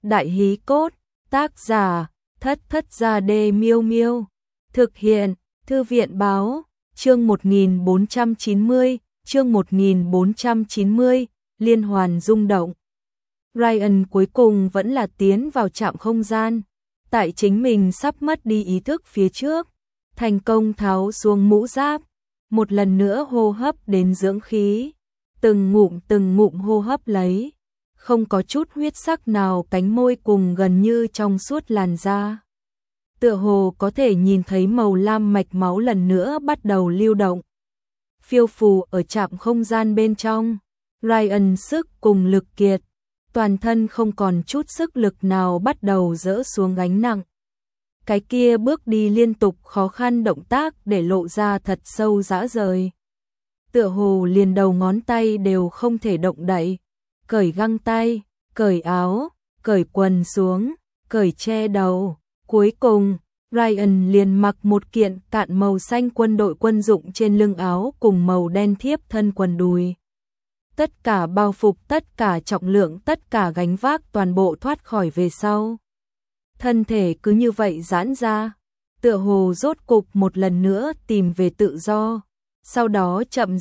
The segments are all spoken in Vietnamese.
Đại hí cốt, tác giả, Thất Thất Gia Đê Miêu Miêu. Thực hiện, Thư viện báo, chương 1490, chương 1490, liên hoàn rung động. Ryan cuối cùng vẫn là tiến vào trạm không gian, tại chính mình sắp mất đi ý thức phía trước, thành công tháo xuống mũ giáp, một lần nữa hô hấp đến dưỡng khí, từng ngụm hô hấp lấy, không có chút huyết sắc nào, cánh môi cùng gần như trong suốt làn da. Tựa hồ có thể nhìn thấy màu lam mạch máu lần nữa bắt đầu lưu động. Phiêu phù ở trạm không gian bên trong, Ryan sức cùng lực kiệt, toàn thân không còn chút sức lực nào bắt đầu dỡ xuống gánh nặng. Cái kia bước đi liên tục khó khăn động tác để lộ ra thật sâu rã rời. Tựa hồ liền đầu ngón tay đều không thể động đậy, cởi găng tay, cởi áo, cởi quần xuống, cởi che đầu. Cuối cùng, Ryan liền mặc một kiện cạn màu xanh quân đội quân dụng trên lưng áo cùng màu đen thiếp thân quần đùi. Tất cả bao phục, tất cả trọng lượng, tất cả gánh vác toàn bộ thoát khỏi về sau. Thân thể cứ như vậy giãn ra, tựa hồ rốt cục một lần nữa tìm về tự do. Sau đó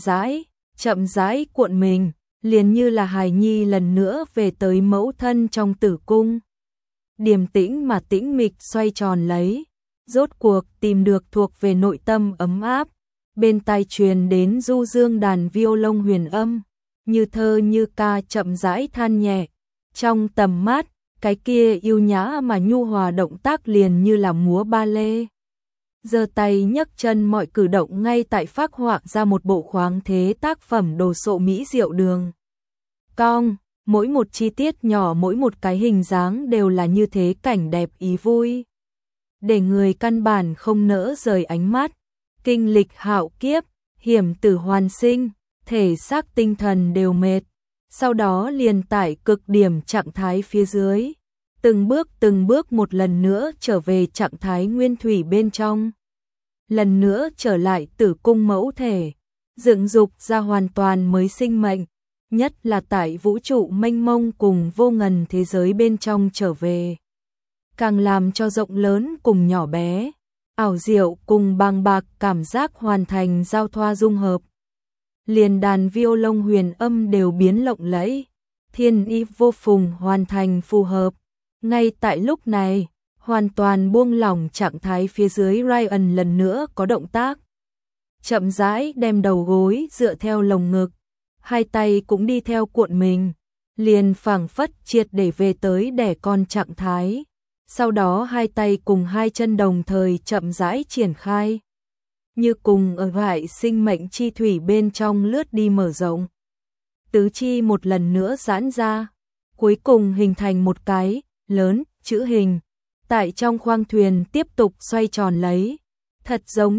chậm rãi cuộn mình, liền như là hài nhi lần nữa về tới mẫu thân trong tử cung. Điềm tĩnh mà tĩnh mịch xoay tròn lấy, rốt cuộc tìm được thuộc về nội tâm ấm áp, bên tai truyền đến du dương đàn violon huyền âm, như thơ như ca chậm rãi than nhẹ. Trong tầm mắt, cái kia yêu nhã mà nhu hòa động tác liền như là múa ba lê. Giơ tay nhấc chân, mọi cử động ngay tại phác họa ra một bộ khoáng thế tác phẩm đồ sộ mỹ diệu đường cong, mỗi một chi tiết nhỏ, mỗi một cái hình dáng đều là như thế cảnh đẹp ý vui, để người căn bản không nỡ rời ánh mắt. Kinh lịch hạo kiếp, hiểm tử hoàn sinh, thể xác tinh thần đều mệt, sau đó liền tải cực điểm trạng thái phía dưới, từng bước một lần nữa trở về trạng thái nguyên thủy bên trong, lần nữa trở lại tử cung mẫu thể, dựng dục ra hoàn toàn mới sinh mệnh, nhất là tại vũ trụ mênh mông cùng vô ngần thế giới bên trong trở về, càng làm cho rộng lớn cùng nhỏ bé, ảo diệu cùng bàng bạc cảm giác hoàn thành giao thoa dung hợp. Liền đàn violon huyền âm đều biến lộng lẫy, thiên ý vô phùng hoàn thành phù hợp. Ngay tại lúc này, hoàn toàn buông lỏng trạng thái phía dưới, Ryan lần nữa có động tác. Chậm rãi đem đầu gối dựa theo lồng ngực, hai tay cũng đi theo cuộn mình, liền phảng phất triệt để về tới đẻ con trạng thái. Sau đó hai tay cùng hai chân đồng thời chậm rãi triển khai, như cùng ở loại sinh mệnh chi thủy bên trong lướt đi mở rộng. Tứ chi một lần nữa giãn ra, cuối cùng hình thành một cái lớn chữ hình, tại trong khoang thuyền tiếp tục xoay tròn lấy, thật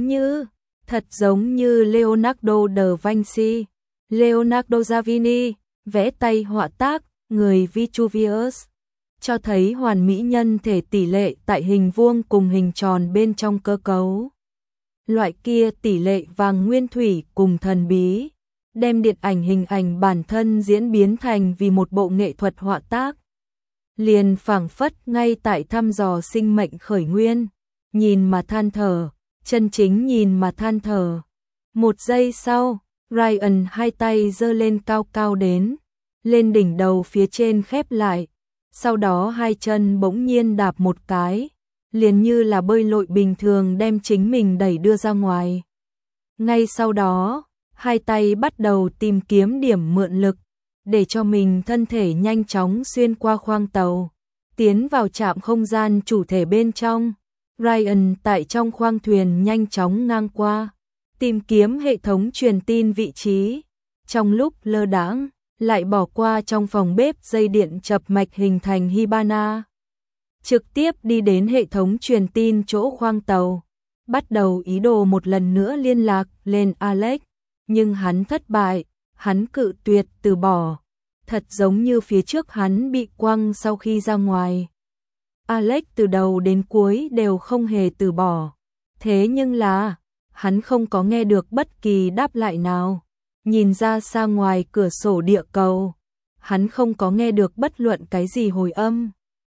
giống như Leonardo da Vinci, Leonardo da Vinci vẽ tay họa tác người Vitruvius, cho thấy hoàn mỹ nhân thể tỷ lệ tại hình vuông cùng hình tròn bên trong cơ cấu. Loại kia tỷ lệ vàng nguyên thủy cùng thần bí, đem điện ảnh hình ảnh bản thân diễn biến thành vì một bộ nghệ thuật họa tác. Liền phảng phất ngay tại thăm dò sinh mệnh khởi nguyên, nhìn mà than thở, chân chính nhìn mà than thở. Một giây sau, Ryan hai tay giơ lên cao cao đến, lên đỉnh đầu phía trên khép lại, sau đó hai chân bỗng nhiên đạp một cái, liền như là bơi lội bình thường đem chính mình đẩy đưa ra ngoài. Ngay sau đó, hai tay bắt đầu tìm kiếm điểm mượn lực, để cho mình thân thể nhanh chóng xuyên qua khoang tàu, tiến vào trạm không gian chủ thể bên trong. Ryan tại trong khoang thuyền nhanh chóng ngang qua, tìm kiếm hệ thống truyền tin vị trí. Trong lúc lơ đãng, lại bỏ qua trong phòng bếp dây điện chập mạch hình thành Hibana. Trực tiếp đi đến hệ thống truyền tin chỗ khoang tàu, bắt đầu ý đồ một lần nữa liên lạc lên Alex, nhưng hắn thất bại, hắn cự tuyệt từ bỏ, thật giống như phía trước hắn bị quăng sau khi ra ngoài. Alex từ đầu đến cuối đều không hề từ bỏ, thế nhưng là, hắn không có nghe được bất kỳ đáp lại nào. Nhìn ra xa ngoài cửa sổ địa cầu, hắn không có nghe được bất luận cái gì hồi âm.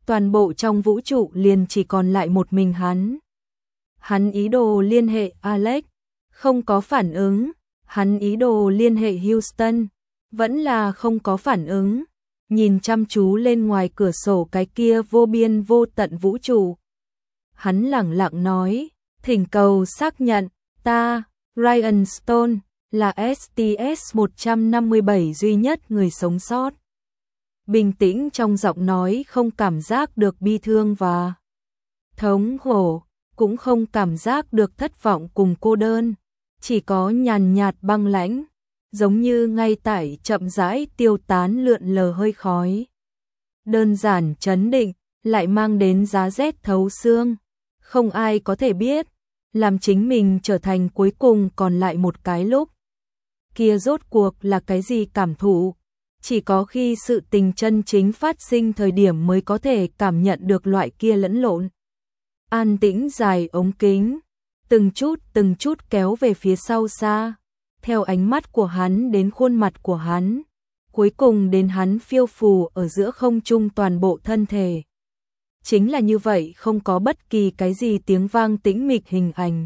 toàn bộ trong vũ trụ liền chỉ còn lại một mình hắn. Hắn ý đồ liên hệ Alex, không có phản ứng. Hắn ý đồ liên hệ Houston, vẫn là không có phản ứng. Nhìn chăm chú lên ngoài cửa sổ cái kia vô biên vô tận vũ trụ. Hắn lẳng lặng nói, thỉnh cầu xác nhận, ta, Ryan Stone, là STS-157 duy nhất người sống sót. Bình tĩnh trong giọng nói, không cảm giác được bi thương và thống khổ, cũng không cảm giác được thất vọng cùng cô đơn, chỉ có nhàn nhạt băng lãnh, giống như ngay tại chậm rãi tiêu tán lượn lờ hơi khói. Đơn giản trấn định, lại mang đến giá rét thấu xương, không ai có thể biết, làm chính mình trở thành cuối cùng còn lại một cái lúc. Kia rốt cuộc là cái gì cảm thụ? Chỉ có khi sự tình chân chính phát sinh thời điểm mới có thể cảm nhận được loại kia lẫn lộn. An tĩnh dài ống kính, từng chút kéo về phía sau xa, theo ánh mắt của hắn đến khuôn mặt của hắn, cuối cùng đến hắn phiêu phù ở giữa không trung toàn bộ thân thể. Chính là như vậy, không có bất kỳ cái gì tiếng vang tĩnh mịch, hình ảnh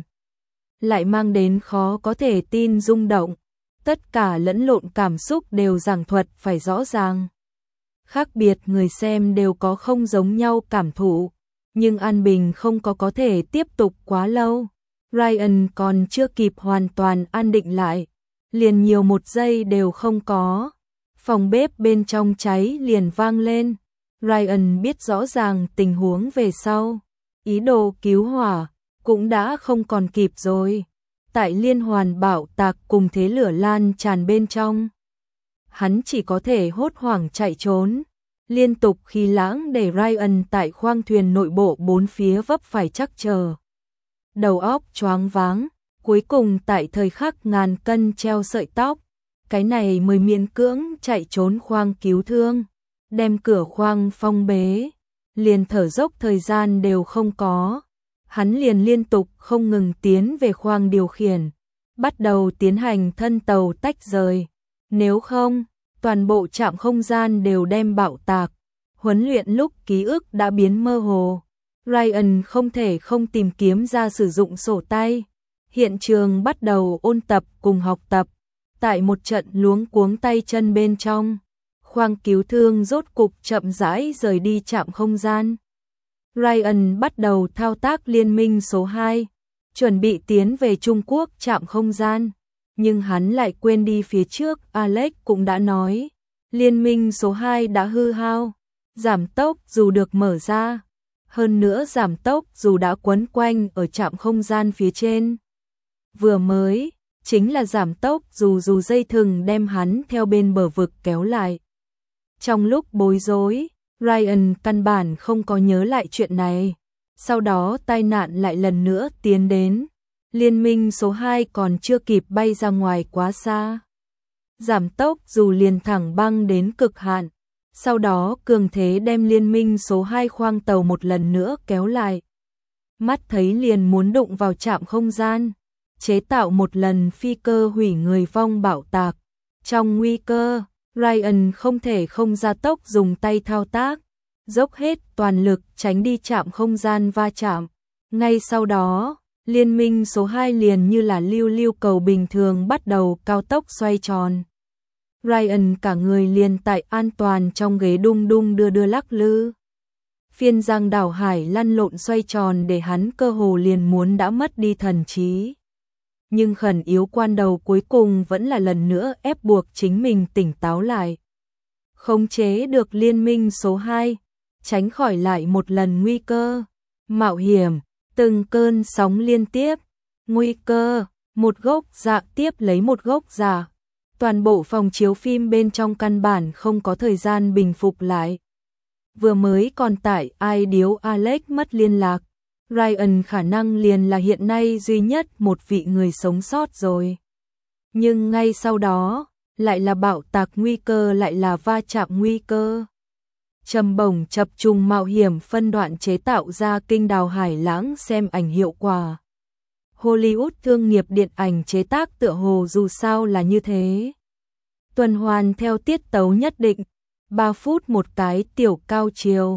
lại mang đến khó có thể tin rung động, tất cả lẫn lộn cảm xúc đều giảng thuật phải rõ ràng. Khác biệt người xem đều có không giống nhau cảm thụ, nhưng An Bình không có thể tiếp tục quá lâu. Ryan còn chưa kịp hoàn toàn an định lại, liền nhiều một giây đều không có. Phòng bếp bên trong cháy liền vang lên. Ryan biết rõ ràng tình huống về sau, ý đồ cứu hỏa cũng đã không còn kịp rồi. Tại liên hoàn bạo tạc cùng thế lửa lan tràn bên trong, hắn chỉ có thể hốt hoảng chạy trốn, liên tục khí lãng để Ryan tại khoang thuyền nội bộ bốn phía vấp phải chắc chờ. Đầu óc choáng váng, cuối cùng tại thời khắc ngàn cân treo sợi tóc, cái này mới miễn cưỡng chạy trốn khoang cứu thương, đem cửa khoang phong bế, liền thở dốc thời gian đều không có. Hắn liền liên tục không ngừng tiến về khoang điều khiển, bắt đầu tiến hành thân tàu tách rời. Nếu không, toàn bộ trạm không gian đều đem bạo tạc. Huấn luyện lúc ký ức đã biến mơ hồ. Ryan không thể không tìm kiếm ra sử dụng sổ tay. Hiện trường bắt đầu ôn tập cùng học tập. Tại một trận luống cuống tay chân bên trong, khoang cứu thương rốt cục chậm rãi rời đi trạm không gian. Ryan bắt đầu thao tác liên minh số 2, chuẩn bị tiến về Trung Quốc trạm không gian, nhưng hắn lại quên đi phía trước Alex cũng đã nói, liên minh số 2 đã hư hao, giảm tốc dù được mở ra, hơn nữa giảm tốc dù đã quấn quanh ở trạm không gian phía trên. Vừa mới, chính là giảm tốc dù dây thừng đem hắn theo bên bờ vực kéo lại. Trong lúc bối rối, Ryan căn bản không có nhớ lại chuyện này. Sau đó tai nạn lại lần nữa tiến đến. Liên minh số 2 còn chưa kịp bay ra ngoài quá xa. Giảm tốc dù liền thẳng băng đến cực hạn. Sau đó cường thế đem liên minh số 2 khoang tàu một lần nữa kéo lại. Mắt thấy liền muốn đụng vào trạm không gian. Chế tạo một lần phi cơ hủy người vong bạo tạc. Trong nguy cơ, Ryan không thể không gia tốc dùng tay thao tác, dốc hết toàn lực tránh đi trạm không gian va chạm. Ngay sau đó, liên minh số 2 liền như là lưu cầu bình thường bắt đầu cao tốc xoay tròn. Ryan cả người liền tại an toàn trong ghế đung đung đưa lắc lư. Phiên giang đảo hải lăn lộn xoay tròn để hắn cơ hồ liền muốn đã mất đi thần trí. Nhưng khẩn yếu quan đầu cuối cùng vẫn là lần nữa ép buộc chính mình tỉnh táo lại. Khống chế được liên minh số 2, tránh khỏi lại một lần nguy cơ, mạo hiểm, từng cơn sóng liên tiếp, nguy cơ, một gốc dạ tiếp lấy một gốc dạ. Toàn bộ phòng chiếu phim bên trong căn bản không có thời gian bình phục lại. Vừa mới còn tại ai điếu Alex mất liên lạc. Ryan khả năng liền là hiện nay duy nhất một vị người sống sót rồi. Nhưng ngay sau đó, lại là bạo tạc nguy cơ, lại là va chạm nguy cơ. Trầm bổng chập trùng mạo hiểm phân đoạn chế tạo ra kinh đào hải lãng xem ảnh hiệu quả. Hollywood thương nghiệp điện ảnh chế tác tựa hồ dù sao là như thế. Tuần hoàn theo tiết tấu nhất định, 3 phút một cái tiểu cao chiều.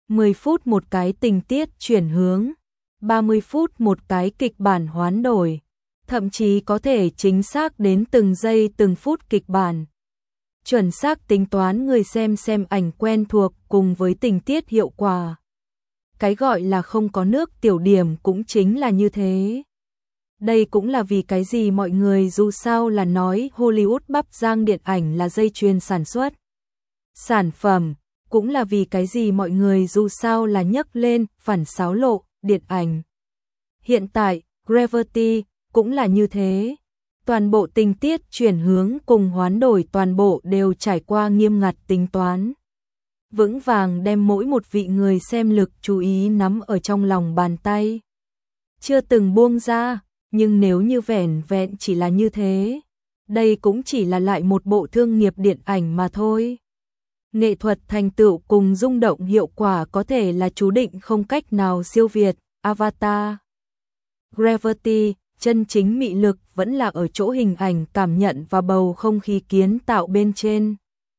10 phút một cái tình tiết chuyển hướng, 30 phút một cái kịch bản hoán đổi, thậm chí có thể chính xác đến từng giây từng phút kịch bản. Chuẩn xác tính toán người xem ảnh quen thuộc cùng với tình tiết hiệu quả. Cái gọi là không có nước tiểu điểm cũng chính là như thế. Đây cũng là vì cái gì mọi người dù sao là nói Hollywood bắp rang điện ảnh là dây chuyền sản xuất sản phẩm, cũng là vì cái gì mọi người dù sao là nhấc lên phản xáo lộ điện ảnh. Hiện tại, Gravity cũng là như thế. Toàn bộ tình tiết chuyển hướng cùng hoán đổi toàn bộ đều trải qua nghiêm ngặt tính toán. Vững vàng đem mỗi một vị người xem lực chú ý nắm ở trong lòng bàn tay. Chưa từng buông ra, nhưng nếu như vẻn vẹn chỉ là như thế, đây cũng chỉ là lại một bộ thương nghiệp điện ảnh mà thôi. Nghệ thuật thành tựu cùng rung động hiệu quả có thể là chú định không cách nào siêu việt Avatar. Gravity, chân chính mị lực vẫn là ở chỗ hình ảnh cảm nhận và bầu không khí kiến tạo bên trên.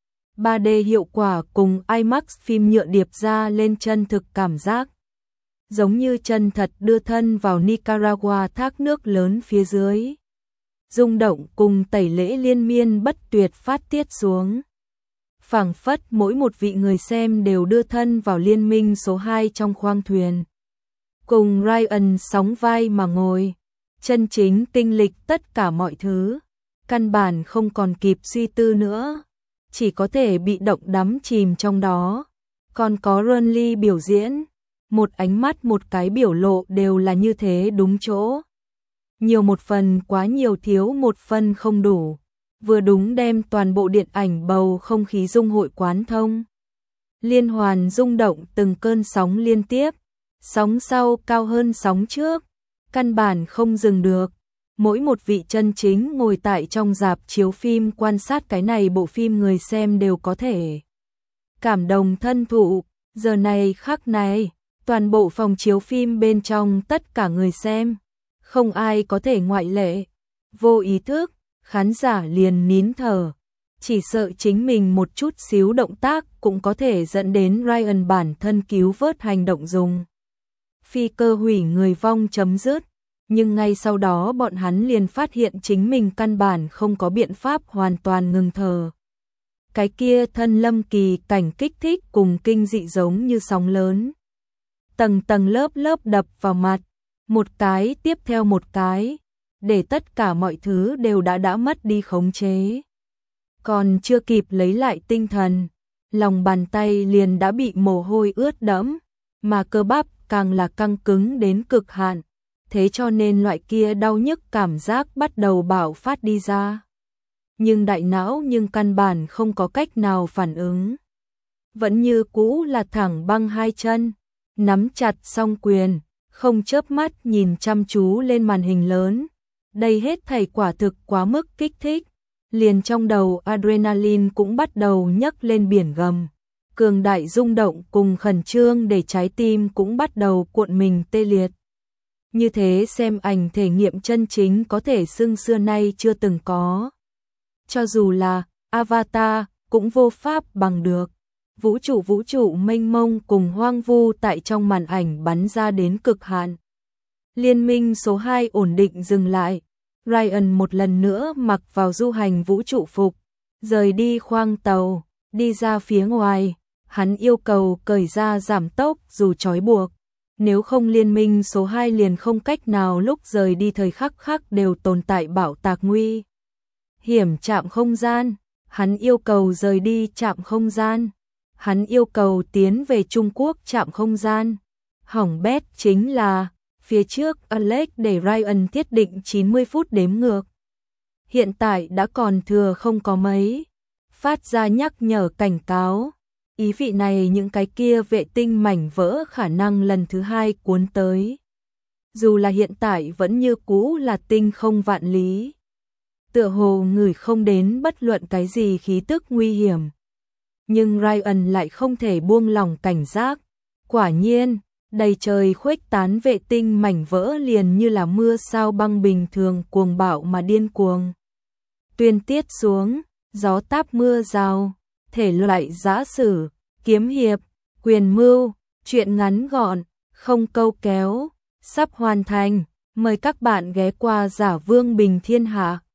3D hiệu quả cùng IMAX phim nhựa điệp ra lên chân thực cảm giác. Giống như chân thật đưa thân vào Nicaragua thác nước lớn phía dưới. Rung động cùng tẩy lễ liên miên bất tuyệt phát tiết xuống. Phảng phất mỗi một vị người xem đều đưa thân vào liên minh số 2 trong khoang thuyền. Cùng Ryan sóng vai mà ngồi. Chân chính kinh lịch tất cả mọi thứ. Căn bản không còn kịp suy tư nữa. Chỉ có thể bị động đắm chìm trong đó. Còn có Ron Lee biểu diễn. Một ánh mắt một cái biểu lộ đều là như thế đúng chỗ. Nhiều một phần quá nhiều thiếu một phần không đủ. Vừa đúng đem toàn bộ điện ảnh bầu không khí dung hội quán thông. Liên hoàn rung động từng cơn sóng liên tiếp. Sóng sau cao hơn sóng trước. Căn bản không dừng được. Mỗi một vị chân chính ngồi tại trong rạp chiếu phim quan sát cái này bộ phim người xem đều có thể cảm động thân thụ. Giờ này khắc này, toàn bộ phòng chiếu phim bên trong tất cả người xem, không ai có thể ngoại lệ. Vô ý thức, khán giả liền nín thở, chỉ sợ chính mình một chút xíu động tác cũng có thể dẫn đến Ryan bản thân cứu vớt hành động dùng phi cơ hủy người vong chấm dứt. Nhưng ngay sau đó bọn hắn liền phát hiện chính mình căn bản không có biện pháp hoàn toàn ngừng thở. Cái kia thân lâm kỳ cảnh kích thích cùng kinh dị giống như sóng lớn. Tầng tầng lớp lớp đập vào mặt, một cái tiếp theo một cái, để tất cả mọi thứ đều đã mất đi khống chế. Còn chưa kịp lấy lại tinh thần, lòng bàn tay liền đã bị mồ hôi ướt đẫm, mà cơ bắp càng là căng cứng đến cực hạn. Thế cho nên loại kia đau nhức cảm giác bắt đầu bạo phát đi ra. Nhưng đại não căn bản không có cách nào phản ứng. Vẫn như cũ là thẳng băng hai chân, nắm chặt song quyền, không chớp mắt nhìn chăm chú lên màn hình lớn. Đây hết thảy quả thực quá mức kích thích. Liền trong đầu adrenaline cũng bắt đầu nhấc lên biển gầm. Cường đại rung động cùng khẩn trương để trái tim cũng bắt đầu cuộn mình tê liệt. Như thế xem ảnh thể nghiệm chân chính có thể xưng xưa nay chưa từng có. Cho dù là Avatar cũng vô pháp bằng được. Vũ trụ mênh mông cùng hoang vu tại trong màn ảnh bắn ra đến cực hạn. Liên minh số 2 ổn định dừng lại. Ryan một lần nữa mặc vào du hành vũ trụ phục, rời đi khoang tàu, đi ra phía ngoài. Hắn yêu cầu cởi ra giảm tốc dù trói buộc. Nếu không liên minh số 2 liền không cách nào lúc rời đi thời khắc khắc đều tồn tại bạo tạc nguy hiểm trạm không gian. Hắn yêu cầu rời đi trạm không gian. Hắn yêu cầu tiến về Trung Quốc trạm không gian. Hỏng bét chính là phía trước Alex để Ryan thiết định 90 phút đếm ngược. Hiện tại đã còn thừa không có mấy. Phát ra nhắc nhở cảnh cáo. Ý vị này những cái kia vệ tinh mảnh vỡ khả năng lần thứ 2 cuốn tới. Dù là hiện tại vẫn như cũ là tinh không vạn lý. Tựa hồ ngửi không đến bất luận cái gì khí tức nguy hiểm. Nhưng Ryan lại không thể buông lỏng cảnh giác. Quả nhiên, đầy trời khuếch tán vệ tinh mảnh vỡ liền như là mưa sao băng bình thường cuồng bạo mà điên cuồng. Tuyên tiết xuống, gió táp mưa rào. Thể loại giã sử, kiếm hiệp, quyền mưu, Chuyện ngắn gọn, không câu kéo, sắp hoàn thành. Mời các bạn ghé qua Giả Vương Bình Thiên Hạ.